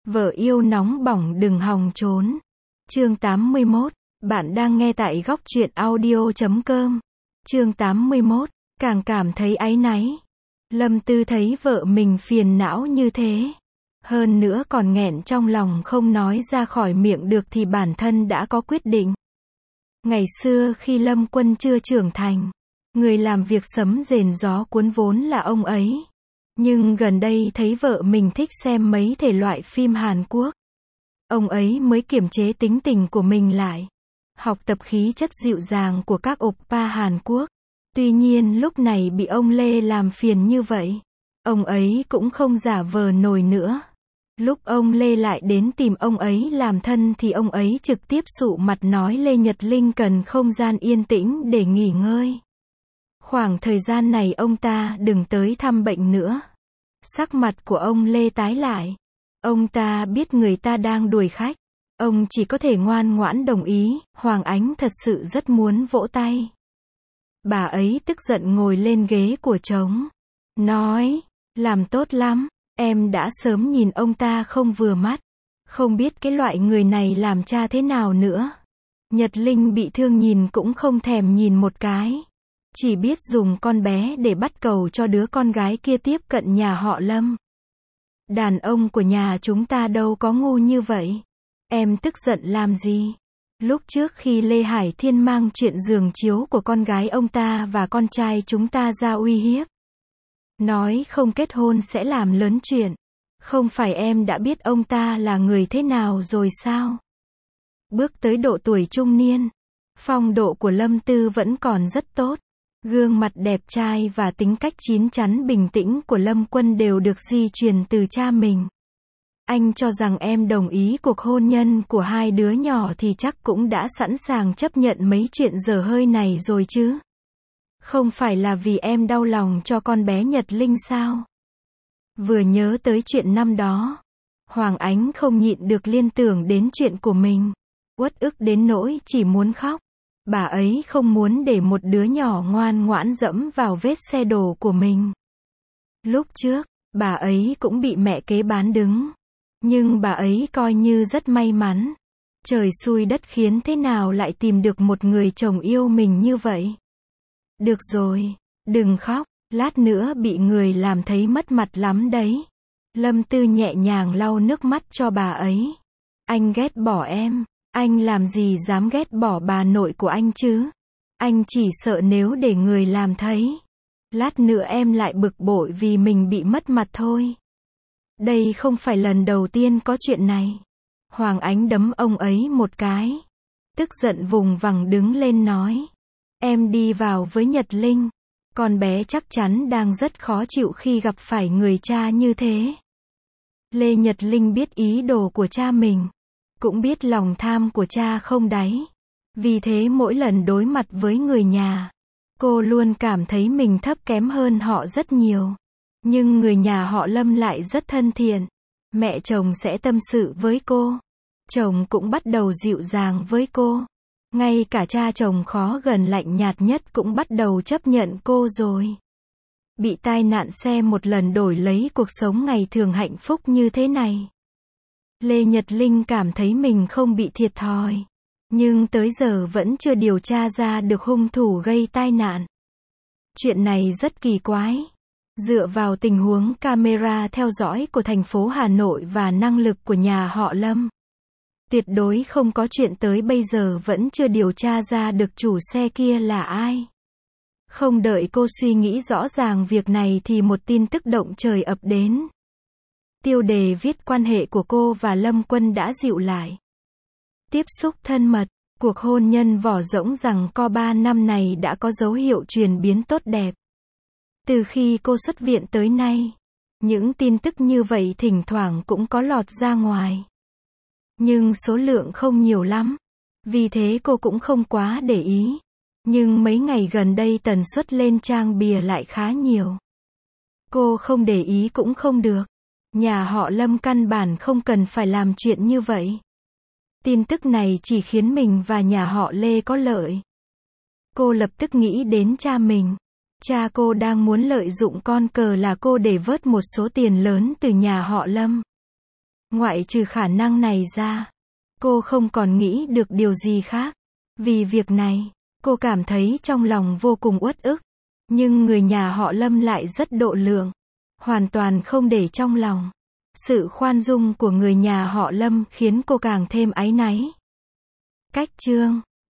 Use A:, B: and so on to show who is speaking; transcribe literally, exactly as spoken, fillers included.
A: Vợ yêu nóng bỏng đừng hòng trốn. Chương tám mươi mốt. Bạn đang nghe tại góc truyện audio chấm com. Chương tám mươi mốt. Càng cảm thấy áy náy. Lâm Tư thấy vợ mình phiền não như thế. Hơn nữa còn nghẹn trong lòng không nói ra khỏi miệng được thì bản thân đã có quyết định. Ngày xưa khi Lâm Quân chưa trưởng thành, người làm việc sấm rền gió cuốn vốn là ông ấy. Nhưng gần đây thấy vợ mình thích xem mấy thể loại phim Hàn Quốc. Ông ấy mới kiềm chế tính tình của mình lại. Học tập khí chất dịu dàng của các oppa Hàn Quốc. Tuy nhiên lúc này bị ông Lê làm phiền như vậy, ông ấy cũng không giả vờ nổi nữa. Lúc ông Lê lại đến tìm ông ấy làm thân thì ông ấy trực tiếp sụ mặt nói Lê Nhật Linh cần không gian yên tĩnh để nghỉ ngơi. Khoảng thời gian này ông ta đừng tới thăm bệnh nữa. Sắc mặt của ông Lê tái lại. Ông ta biết người ta đang đuổi khách. Ông chỉ có thể ngoan ngoãn đồng ý. Hoàng Ánh thật sự rất muốn vỗ tay. Bà ấy tức giận ngồi lên ghế của trống. Nói, làm tốt lắm. Em đã sớm nhìn ông ta không vừa mắt. Không biết cái loại người này làm cha thế nào nữa. Nhật Linh bị thương nhìn cũng không thèm nhìn một cái. Chỉ biết dùng con bé để bắt cầu cho đứa con gái kia tiếp cận nhà họ Lâm. Đàn ông của nhà chúng ta đâu có ngu như vậy. Em tức giận làm gì? Lúc trước khi Lê Hải Thiên mang chuyện giường chiếu của con gái ông ta và con trai chúng ta ra uy hiếp. Nói không kết hôn sẽ làm lớn chuyện. Không phải em đã biết ông ta là người thế nào rồi sao? Bước tới độ tuổi trung niên, phong độ của Lâm Tư vẫn còn rất tốt. Gương mặt đẹp trai và tính cách chín chắn bình tĩnh của Lâm Quân đều được di truyền từ cha mình. Anh cho rằng em đồng ý cuộc hôn nhân của hai đứa nhỏ thì chắc cũng đã sẵn sàng chấp nhận mấy chuyện dở hơi này rồi chứ. Không phải là vì em đau lòng cho con bé Nhật Linh sao? Vừa nhớ tới chuyện năm đó, Hoàng Ánh không nhịn được liên tưởng đến chuyện của mình. Uất ức đến nỗi chỉ muốn khóc. Bà ấy không muốn để một đứa nhỏ ngoan ngoãn dẫm vào vết xe đổ của mình. Lúc trước, bà ấy cũng bị mẹ kế bán đứng. Nhưng bà ấy coi như rất may mắn. Trời xui đất khiến thế nào lại tìm được một người chồng yêu mình như vậy. Được rồi, đừng khóc, lát nữa bị người làm thấy mất mặt lắm đấy. Lâm Tư nhẹ nhàng lau nước mắt cho bà ấy. Anh ghét bỏ em. Anh làm gì dám ghét bỏ bà nội của anh chứ? Anh chỉ sợ nếu để người làm thấy. Lát nữa em lại bực bội vì mình bị mất mặt thôi. Đây không phải lần đầu tiên có chuyện này. Hoàng Ánh đấm ông ấy một cái. Tức giận vùng vằng đứng lên nói. Em đi vào với Nhật Linh. Con bé chắc chắn đang rất khó chịu khi gặp phải người cha như thế. Lê Nhật Linh biết ý đồ của cha mình. Cũng biết lòng tham của cha không đáy. Vì thế mỗi lần đối mặt với người nhà, cô luôn cảm thấy mình thấp kém hơn họ rất nhiều. Nhưng người nhà họ Lâm lại rất thân thiện. Mẹ chồng sẽ tâm sự với cô. Chồng cũng bắt đầu dịu dàng với cô. Ngay cả cha chồng khó gần lạnh nhạt nhất cũng bắt đầu chấp nhận cô rồi. Bị tai nạn xe một lần đổi lấy cuộc sống ngày thường hạnh phúc như thế này. Lê Nhật Linh cảm thấy mình không bị thiệt thòi. Nhưng tới giờ vẫn chưa điều tra ra được hung thủ gây tai nạn. Chuyện này rất kỳ quái. Dựa vào tình huống camera theo dõi của thành phố Hà Nội và năng lực của nhà họ Lâm, tuyệt đối không có chuyện tới bây giờ vẫn chưa điều tra ra được chủ xe kia là ai. Không đợi cô suy nghĩ rõ ràng việc này thì một tin tức động trời ập đến. Tiêu đề viết quan hệ của cô và Lâm Quân đã dịu lại. Tiếp xúc thân mật, cuộc hôn nhân vỏ rỗng rằng co ba năm này đã có dấu hiệu chuyển biến tốt đẹp. Từ khi cô xuất viện tới nay, những tin tức như vậy thỉnh thoảng cũng có lọt ra ngoài. Nhưng số lượng không nhiều lắm. Vì thế cô cũng không quá để ý. Nhưng mấy ngày gần đây tần suất lên trang bìa lại khá nhiều. Cô không để ý cũng không được. Nhà họ Lâm căn bản không cần phải làm chuyện như vậy. Tin tức này chỉ khiến mình và nhà họ Lê có lợi. Cô lập tức nghĩ đến cha mình. Cha cô đang muốn lợi dụng con cờ là cô để vớt một số tiền lớn từ nhà họ Lâm. Ngoại trừ khả năng này ra, cô không còn nghĩ được điều gì khác. Vì việc này, cô cảm thấy trong lòng vô cùng uất ức. Nhưng người nhà họ Lâm lại rất độ lượng, hoàn toàn không để trong lòng. Sự khoan dung của người nhà họ Lâm khiến cô càng thêm áy náy. Cách chương